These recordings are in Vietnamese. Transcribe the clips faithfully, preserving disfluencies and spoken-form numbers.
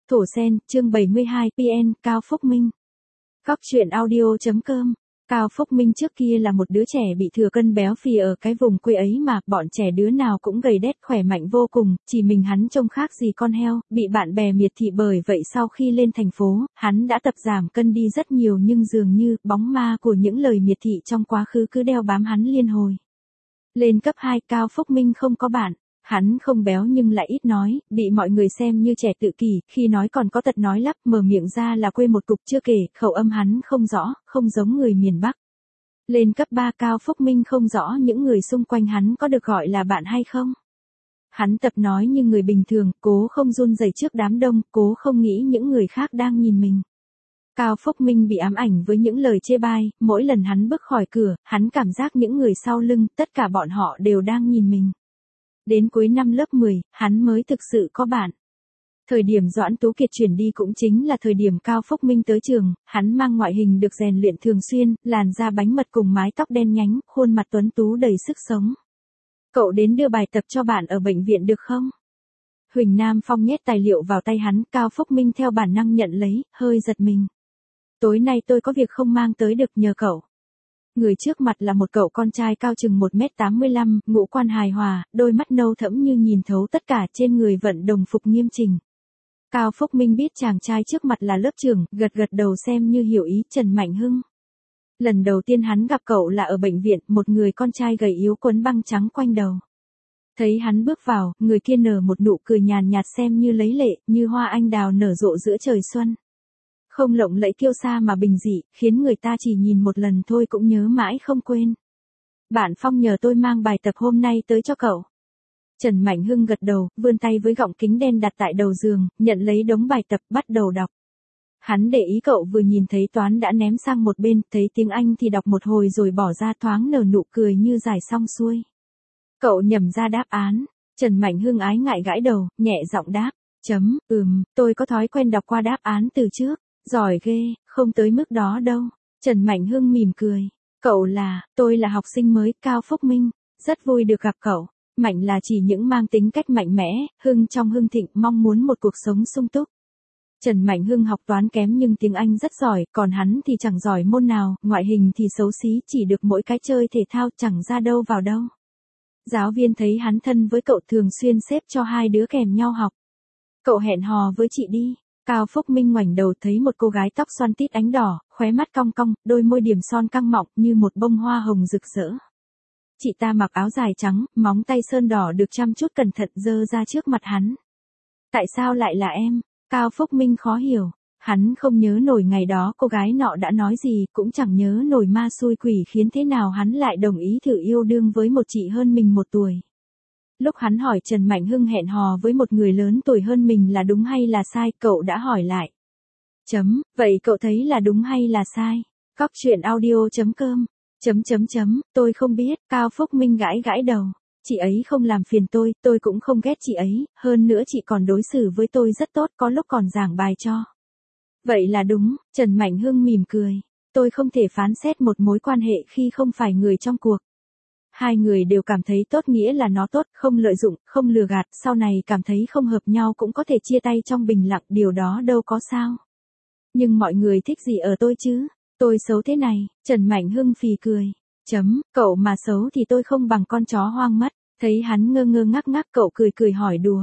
Thổ Sen, chương bảy mươi hai, pê en, Cao Phúc Minh. Góc truyện audio.com. Cao Phúc Minh trước kia là một đứa trẻ bị thừa cân béo phì ở cái vùng quê ấy mà, bọn trẻ đứa nào cũng gầy đét khỏe mạnh vô cùng, chỉ mình hắn trông khác gì con heo, bị bạn bè miệt thị bởi vậy sau khi lên thành phố, hắn đã tập giảm cân đi rất nhiều nhưng dường như bóng ma của những lời miệt thị trong quá khứ cứ đeo bám hắn liên hồi. Lên cấp hai, Cao Phúc Minh không có bạn. Hắn không béo nhưng lại ít nói, bị mọi người xem như trẻ tự kỷ, khi nói còn có tật nói lắp, mở miệng ra là quê một cục chưa kể, khẩu âm hắn không rõ, không giống người miền Bắc. Lên cấp ba, Cao Phúc Minh không rõ những người xung quanh hắn có được gọi là bạn hay không. Hắn tập nói như người bình thường, cố không run rẩy trước đám đông, cố không nghĩ những người khác đang nhìn mình. Cao Phúc Minh bị ám ảnh với những lời chê bai, mỗi lần hắn bước khỏi cửa, hắn cảm giác những người sau lưng, tất cả bọn họ đều đang nhìn mình. Đến cuối năm lớp mười, hắn mới thực sự có bạn. Thời điểm Doãn Tú Kiệt chuyển đi cũng chính là thời điểm Cao Phúc Minh tới trường, hắn mang ngoại hình được rèn luyện thường xuyên, làn da bánh mật cùng mái tóc đen nhánh, khuôn mặt tuấn tú đầy sức sống. Cậu đến đưa bài tập cho bạn ở bệnh viện được không? Huỳnh Nam Phong nhét tài liệu vào tay hắn, Cao Phúc Minh theo bản năng nhận lấy, hơi giật mình. Tối nay tôi có việc không mang tới được nhờ cậu. Người trước mặt là một cậu con trai cao chừng một mét tám mươi lăm, ngũ quan hài hòa, đôi mắt nâu thẫm như nhìn thấu tất cả, trên người vận đồng phục nghiêm chỉnh. Cao Phúc Minh biết chàng trai trước mặt là lớp trưởng, gật gật đầu xem như hiểu ý, Trần Mạnh Hưng. Lần đầu tiên hắn gặp cậu là ở bệnh viện, một người con trai gầy yếu quấn băng trắng quanh đầu. Thấy hắn bước vào, người kia nở một nụ cười nhàn nhạt xem như lấy lệ, như hoa anh đào nở rộ giữa trời xuân. Không lộng lẫy kiêu sa mà bình dị, khiến người ta chỉ nhìn một lần thôi cũng nhớ mãi không quên. Bạn Phong nhờ tôi mang bài tập hôm nay tới cho cậu. Trần Mạnh Hưng gật đầu, vươn tay với gọng kính đen đặt tại đầu giường, nhận lấy đống bài tập bắt đầu đọc. Hắn để ý cậu vừa nhìn thấy toán đã ném sang một bên, thấy tiếng Anh thì đọc một hồi rồi bỏ ra, thoáng nở nụ cười như giải xong xuôi. Cậu nhẩm ra đáp án, Trần Mạnh Hưng ái ngại gãi đầu, nhẹ giọng đáp, chấm, ừm, tôi có thói quen đọc qua đáp án từ trước. Giỏi ghê, không tới mức đó đâu. Trần Mạnh Hưng mỉm cười. Cậu là, tôi là học sinh mới, Cao Phúc Minh. Rất vui được gặp cậu. Mạnh là chỉ những mang tính cách mạnh mẽ, Hưng trong hưng thịnh, mong muốn một cuộc sống sung túc. Trần Mạnh Hưng học toán kém nhưng tiếng Anh rất giỏi, còn hắn thì chẳng giỏi môn nào, ngoại hình thì xấu xí, chỉ được mỗi cái chơi thể thao, chẳng ra đâu vào đâu. Giáo viên thấy hắn thân với cậu thường xuyên xếp cho hai đứa kèm nhau học. Cậu hẹn hò với chị đi. Cao Phúc Minh ngoảnh đầu thấy một cô gái tóc xoăn tít ánh đỏ, khóe mắt cong cong, đôi môi điểm son căng mọng như một bông hoa hồng rực rỡ. Chị ta mặc áo dài trắng, móng tay sơn đỏ được chăm chút cẩn thận giơ ra trước mặt hắn. Tại sao lại là em? Cao Phúc Minh khó hiểu. Hắn không nhớ nổi ngày đó cô gái nọ đã nói gì, cũng chẳng nhớ nổi ma xui quỷ khiến thế nào hắn lại đồng ý thử yêu đương với một chị hơn mình một tuổi. Lúc hắn hỏi Trần Mạnh Hưng hẹn hò với một người lớn tuổi hơn mình là đúng hay là sai, cậu đã hỏi lại. Chấm, vậy cậu thấy là đúng hay là sai? Góc truyện audio.com. Chấm chấm chấm, tôi không biết, Cao Phúc Minh gãi gãi đầu. Chị ấy không làm phiền tôi, tôi cũng không ghét chị ấy, hơn nữa chị còn đối xử với tôi rất tốt, có lúc còn giảng bài cho. Vậy là đúng, Trần Mạnh Hưng mỉm cười. Tôi không thể phán xét một mối quan hệ khi không phải người trong cuộc. Hai người đều cảm thấy tốt nghĩa là nó tốt, không lợi dụng, không lừa gạt, sau này cảm thấy không hợp nhau cũng có thể chia tay trong bình lặng, điều đó đâu có sao. Nhưng mọi người thích gì ở tôi chứ? Tôi xấu thế này, Trần Mạnh Hưng phì cười. Chấm, cậu mà xấu thì tôi không bằng con chó hoang mất. Thấy hắn ngơ ngơ ngác ngác cậu cười cười hỏi đùa.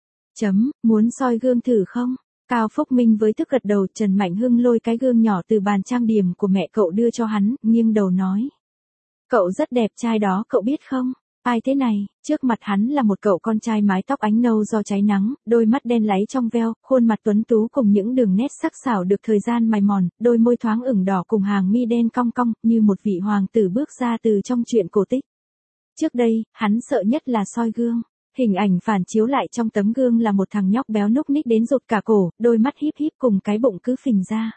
Chấm, muốn soi gương thử không? Cao Phúc Minh với thức gật đầu, Trần Mạnh Hưng lôi cái gương nhỏ từ bàn trang điểm của mẹ cậu đưa cho hắn, nghiêng đầu nói. Cậu rất đẹp trai đó, cậu biết không? Ai thế này? Trước mặt hắn là một cậu con trai mái tóc ánh nâu do cháy nắng, đôi mắt đen láy trong veo, khuôn mặt tuấn tú cùng những đường nét sắc sảo được thời gian mài mòn, đôi môi thoáng ửng đỏ cùng hàng mi đen cong cong, như một vị hoàng tử bước ra từ trong truyện cổ tích. Trước đây, hắn sợ nhất là soi gương. Hình ảnh phản chiếu lại trong tấm gương là một thằng nhóc béo núc ních đến rụt cả cổ, đôi mắt híp híp cùng cái bụng cứ phình ra.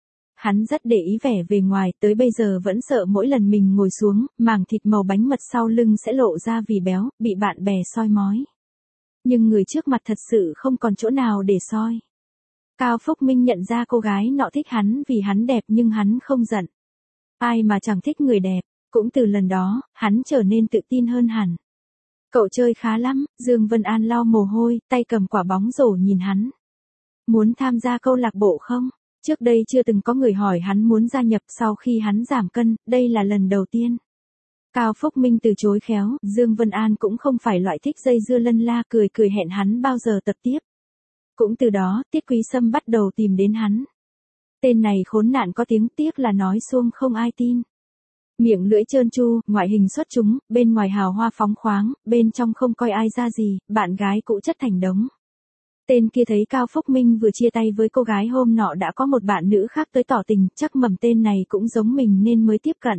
Hắn rất để ý vẻ về ngoài, tới bây giờ vẫn sợ mỗi lần mình ngồi xuống, màng thịt màu bánh mật sau lưng sẽ lộ ra vì béo, bị bạn bè soi mói. Nhưng người trước mặt thật sự không còn chỗ nào để soi. Cao Phúc Minh nhận ra cô gái nọ thích hắn vì hắn đẹp nhưng hắn không giận. Ai mà chẳng thích người đẹp, cũng từ lần đó, hắn trở nên tự tin hơn hẳn. Cậu chơi khá lắm, Dương Vân An lau mồ hôi, tay cầm quả bóng rổ nhìn hắn. Muốn tham gia câu lạc bộ không? Trước đây chưa từng có người hỏi hắn muốn gia nhập sau khi hắn giảm cân, đây là lần đầu tiên. Cao Phúc Minh từ chối khéo, Dương Vân An cũng không phải loại thích dây dưa lân la, cười cười hẹn hắn bao giờ tập tiếp. Cũng từ đó, Tiết Quý Sâm bắt đầu tìm đến hắn. Tên này khốn nạn có tiếng, tiếc là nói suông không ai tin. Miệng lưỡi trơn tru, ngoại hình xuất chúng, bên ngoài hào hoa phóng khoáng, bên trong không coi ai ra gì, bạn gái cũ chất thành đống. Tên kia thấy Cao Phúc Minh vừa chia tay với cô gái hôm nọ đã có một bạn nữ khác tới tỏ tình, chắc mầm tên này cũng giống mình nên mới tiếp cận.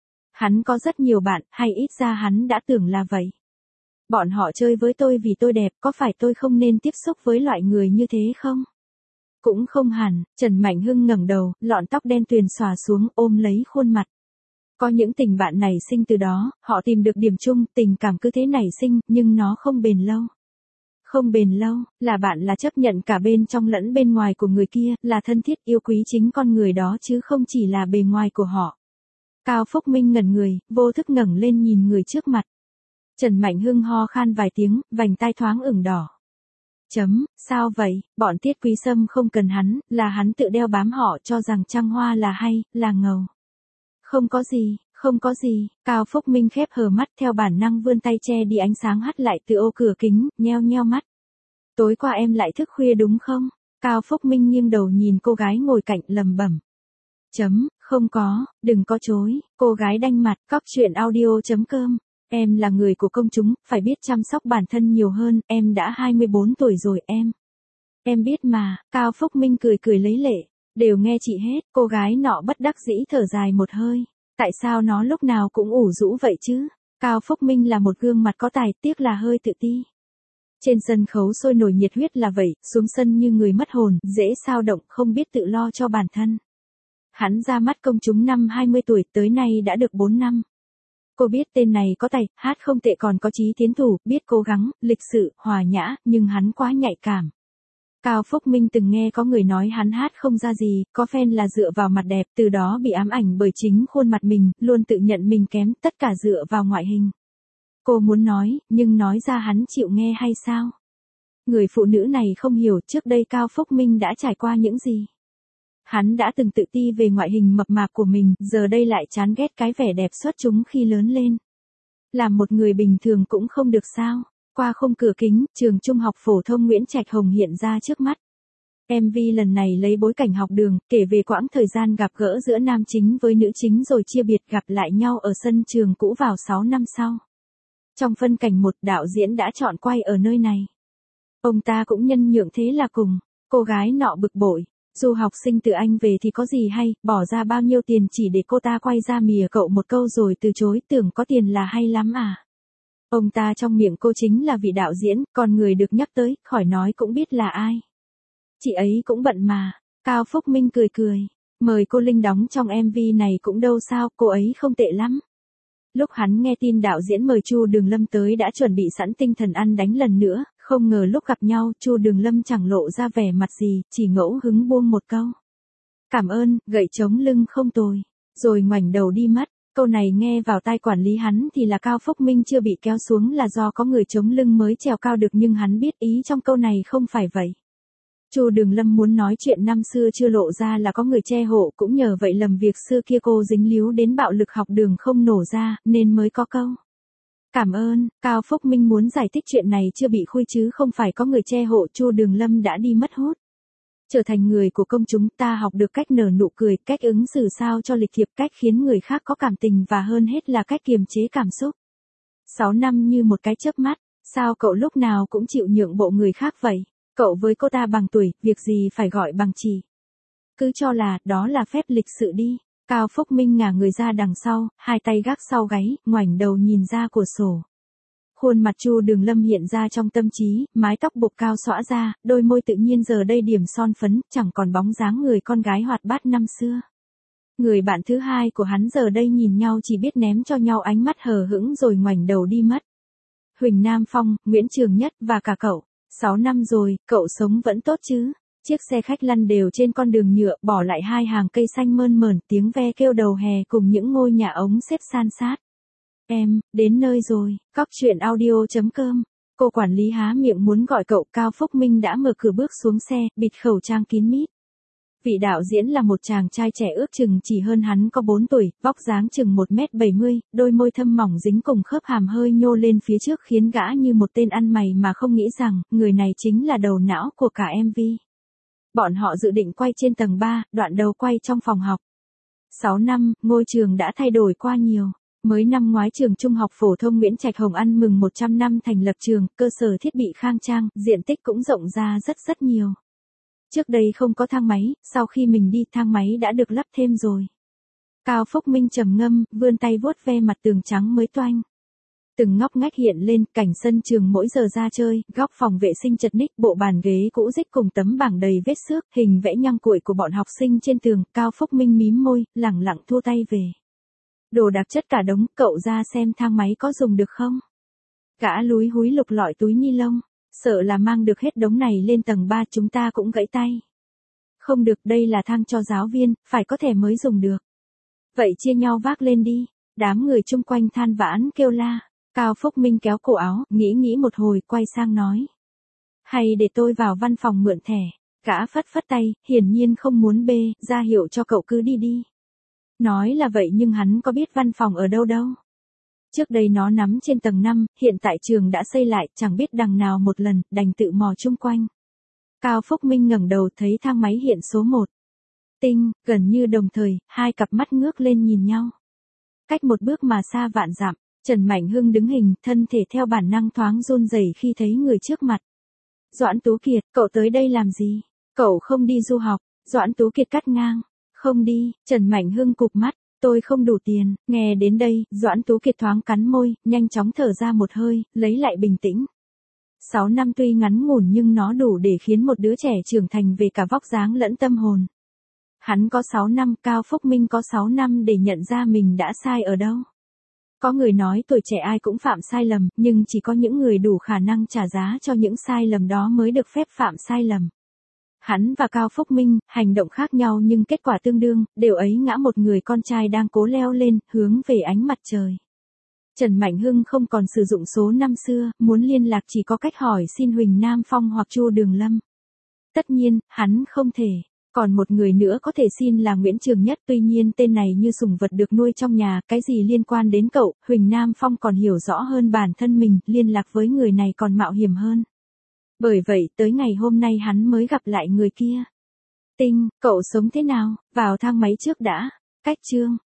Hắn có rất nhiều bạn, hay ít ra hắn đã tưởng là vậy. Bọn họ chơi với tôi vì tôi đẹp, có phải tôi không nên tiếp xúc với loại người như thế không? Cũng không hẳn, Trần Mạnh Hưng ngẩng đầu, lọn tóc đen tuyền xòa xuống, ôm lấy khuôn mặt. Có những tình bạn nảy sinh từ đó, họ tìm được điểm chung, tình cảm cứ thế nảy sinh, nhưng nó không bền lâu. Không bền lâu, là bạn là chấp nhận cả bên trong lẫn bên ngoài của người kia, là thân thiết yêu quý chính con người đó chứ không chỉ là bề ngoài của họ. Cao Phúc Minh ngẩn người, vô thức ngẩng lên nhìn người trước mặt. Trần Mạnh Hưng ho khan vài tiếng, vành tai thoáng ửng đỏ. Chấm, sao vậy, bọn Tiết Quý Sâm không cần hắn, là hắn tự đeo bám họ cho rằng trăng hoa là hay, là ngầu. Không có gì, không có gì, Cao Phúc Minh khép hờ mắt theo bản năng vươn tay che đi ánh sáng hắt lại từ ô cửa kính, nheo nheo mắt. Tối qua em lại thức khuya đúng không? Cao Phúc Minh nghiêng đầu nhìn cô gái ngồi cạnh lầm bẩm. Chấm, không có, đừng có chối, cô gái đanh mặt, cóc truyện audio chấm com. Em là người của công chúng, phải biết chăm sóc bản thân nhiều hơn, em đã hai mươi bốn tuổi rồi em. Em biết mà, Cao Phúc Minh cười cười lấy lệ, đều nghe chị hết, cô gái nọ bất đắc dĩ thở dài một hơi. Tại sao nó lúc nào cũng ủ rũ vậy chứ? Cao Phúc Minh là một gương mặt có tài, tiếc là hơi tự ti. Trên sân khấu sôi nổi nhiệt huyết là vậy, xuống sân như người mất hồn, dễ xao động, không biết tự lo cho bản thân. Hắn ra mắt công chúng năm hai mươi tuổi, tới nay đã được bốn năm. Cô biết tên này có tài, hát không tệ còn có chí tiến thủ, biết cố gắng, lịch sự, hòa nhã, nhưng hắn quá nhạy cảm. Cao Phúc Minh từng nghe có người nói hắn hát không ra gì, có fan là dựa vào mặt đẹp, từ đó bị ám ảnh bởi chính khuôn mặt mình, luôn tự nhận mình kém, tất cả dựa vào ngoại hình. Cô muốn nói, nhưng nói ra hắn chịu nghe hay sao? Người phụ nữ này không hiểu trước đây Cao Phúc Minh đã trải qua những gì. Hắn đã từng tự ti về ngoại hình mập mạp của mình, giờ đây lại chán ghét cái vẻ đẹp xuất chúng khi lớn lên. Làm một người bình thường cũng không được sao? Qua khung cửa kính, trường trung học phổ thông Nguyễn Trạch Hồng hiện ra trước mắt. em vê lần này lấy bối cảnh học đường, kể về quãng thời gian gặp gỡ giữa nam chính với nữ chính rồi chia biệt gặp lại nhau ở sân trường cũ vào sáu năm sau. Trong phân cảnh một, đạo diễn đã chọn quay ở nơi này. Ông ta cũng nhân nhượng thế là cùng, cô gái nọ bực bội. Du học sinh từ Anh về thì có gì hay, bỏ ra bao nhiêu tiền chỉ để cô ta quay ra mìa cậu một câu rồi từ chối, tưởng có tiền là hay lắm à. Ông ta trong miệng cô chính là vị đạo diễn, còn người được nhắc tới, khỏi nói cũng biết là ai. Chị ấy cũng bận mà. Cao Phúc Minh cười cười. Mời cô Linh đóng trong em vê này cũng đâu sao, cô ấy không tệ lắm. Lúc hắn nghe tin đạo diễn mời Chu Đường Lâm tới đã chuẩn bị sẵn tinh thần ăn đánh lần nữa, không ngờ lúc gặp nhau Chu Đường Lâm chẳng lộ ra vẻ mặt gì, chỉ ngẫu hứng buông một câu. Cảm ơn, gậy chống lưng không tồi. Rồi ngoảnh đầu đi mất. Câu này nghe vào tai quản lý hắn thì là Cao Phúc Minh chưa bị kéo xuống là do có người chống lưng mới trèo cao được, nhưng hắn biết ý trong câu này không phải vậy. Chu Đường Lâm muốn nói chuyện năm xưa chưa lộ ra là có người che hộ, cũng nhờ vậy lầm việc xưa kia cô dính líu đến bạo lực học đường không nổ ra, nên mới có câu. Cảm ơn, Cao Phúc Minh muốn giải thích chuyện này chưa bị khui chứ không phải có người che hộ, Chu Đường Lâm đã đi mất hút. Trở thành người của công chúng ta học được cách nở nụ cười, cách ứng xử sao cho lịch thiệp, cách khiến người khác có cảm tình và hơn hết là cách kiềm chế cảm xúc. Sáu năm như một cái chớp mắt, sao cậu lúc nào cũng chịu nhượng bộ người khác vậy? Cậu với cô ta bằng tuổi, việc gì phải gọi bằng chị. Cứ cho là, đó là phép lịch sự đi. Cao Phúc Minh ngả người ra đằng sau, hai tay gác sau gáy, ngoảnh đầu nhìn ra cửa sổ. Khuôn mặt Chu Đường Lâm hiện ra trong tâm trí, mái tóc buộc cao xõa ra, đôi môi tự nhiên giờ đây điểm son phấn, chẳng còn bóng dáng người con gái hoạt bát năm xưa. Người bạn thứ hai của hắn giờ đây nhìn nhau chỉ biết ném cho nhau ánh mắt hờ hững rồi ngoảnh đầu đi mất. Huỳnh Nam Phong, Nguyễn Trường Nhất và cả cậu. Sáu năm rồi, cậu sống vẫn tốt chứ? Chiếc xe khách lăn đều trên con đường nhựa, bỏ lại hai hàng cây xanh mơn mởn, tiếng ve kêu đầu hè cùng những ngôi nhà ống xếp san sát. Em, đến nơi rồi, cóc truyện audio chấm com. Cô quản lý há miệng muốn gọi cậu, Cao Phúc Minh đã mở cửa bước xuống xe, bịt khẩu trang kín mít. Vị đạo diễn là một chàng trai trẻ ước chừng chỉ hơn hắn có bốn tuổi, vóc dáng chừng một mét bảy mươi, đôi môi thâm mỏng dính cùng khớp hàm hơi nhô lên phía trước khiến gã như một tên ăn mày mà không nghĩ rằng, người này chính là đầu não của cả em vê. Bọn họ dự định quay trên tầng ba, đoạn đầu quay trong phòng học. sáu năm, ngôi trường đã thay đổi qua nhiều. Mới năm ngoái trường Trung học phổ thông Nguyễn Trạch Hồng ăn mừng một trăm năm thành lập trường, cơ sở thiết bị khang trang, diện tích cũng rộng ra rất rất nhiều. Trước đây không có thang máy, sau khi mình đi thang máy đã được lắp thêm rồi. Cao Phúc Minh trầm ngâm, vươn tay vuốt ve mặt tường trắng mới toanh. Từng ngóc ngách hiện lên, cảnh sân trường mỗi giờ ra chơi, góc phòng vệ sinh chật ních, bộ bàn ghế cũ rích cùng tấm bảng đầy vết xước, hình vẽ nhăng cuội của bọn học sinh trên tường, Cao Phúc Minh mím môi, lẳng lặng thua tay về. Đồ đạc chất cả đống, cậu ra xem thang máy có dùng được không? Gã lúi húi lục lọi túi ni lông, sợ là mang được hết đống này lên tầng ba chúng ta cũng gãy tay. Không được, đây là thang cho giáo viên, phải có thẻ mới dùng được. Vậy chia nhau vác lên đi, đám người chung quanh than vãn kêu la. Cao Phúc Minh kéo cổ áo, nghĩ nghĩ một hồi, quay sang nói. Hay để tôi vào văn phòng mượn thẻ. Gã phất phất tay, hiển nhiên không muốn bê, ra hiệu cho cậu cứ đi đi. Nói là vậy nhưng hắn có biết văn phòng ở đâu đâu. Trước đây nó nắm trên tầng năm, hiện tại trường đã xây lại, chẳng biết đằng nào một lần, đành tự mò chung quanh. Cao Phúc Minh ngẩng đầu thấy thang máy hiện số một. Tinh, gần như đồng thời, hai cặp mắt ngước lên nhìn nhau. Cách một bước mà xa vạn dặm, Trần Mạnh Hưng đứng hình, thân thể theo bản năng thoáng run rẩy khi thấy người trước mặt. Doãn Tú Kiệt, cậu tới đây làm gì? Cậu không đi du học. Doãn Tú Kiệt cắt ngang. Không đi, Trần Mạnh Hưng cụp mắt. Tôi không đủ tiền. Nghe đến đây, Doãn Tú Kiệt thoáng cắn môi, nhanh chóng thở ra một hơi, lấy lại bình tĩnh. Sáu năm tuy ngắn ngủn nhưng nó đủ để khiến một đứa trẻ trưởng thành về cả vóc dáng lẫn tâm hồn. Hắn có sáu năm, Cao Phúc Minh có sáu năm để nhận ra mình đã sai ở đâu. Có người nói tuổi trẻ ai cũng phạm sai lầm, nhưng chỉ có những người đủ khả năng trả giá cho những sai lầm đó mới được phép phạm sai lầm. Hắn và Cao Phúc Minh, hành động khác nhau nhưng kết quả tương đương, đều ấy ngã một người con trai đang cố leo lên, hướng về ánh mặt trời. Trần Mạnh Hưng không còn sử dụng số năm xưa, muốn liên lạc chỉ có cách hỏi xin Huỳnh Nam Phong hoặc Chu Đường Lâm. Tất nhiên, hắn không thể. Còn một người nữa có thể xin là Nguyễn Trường Nhất, tuy nhiên tên này như sủng vật được nuôi trong nhà, cái gì liên quan đến cậu, Huỳnh Nam Phong còn hiểu rõ hơn bản thân mình, liên lạc với người này còn mạo hiểm hơn. Bởi vậy, tới ngày hôm nay hắn mới gặp lại người kia. Tinh, cậu sống thế nào? Vào thang máy trước đã. Cách chương.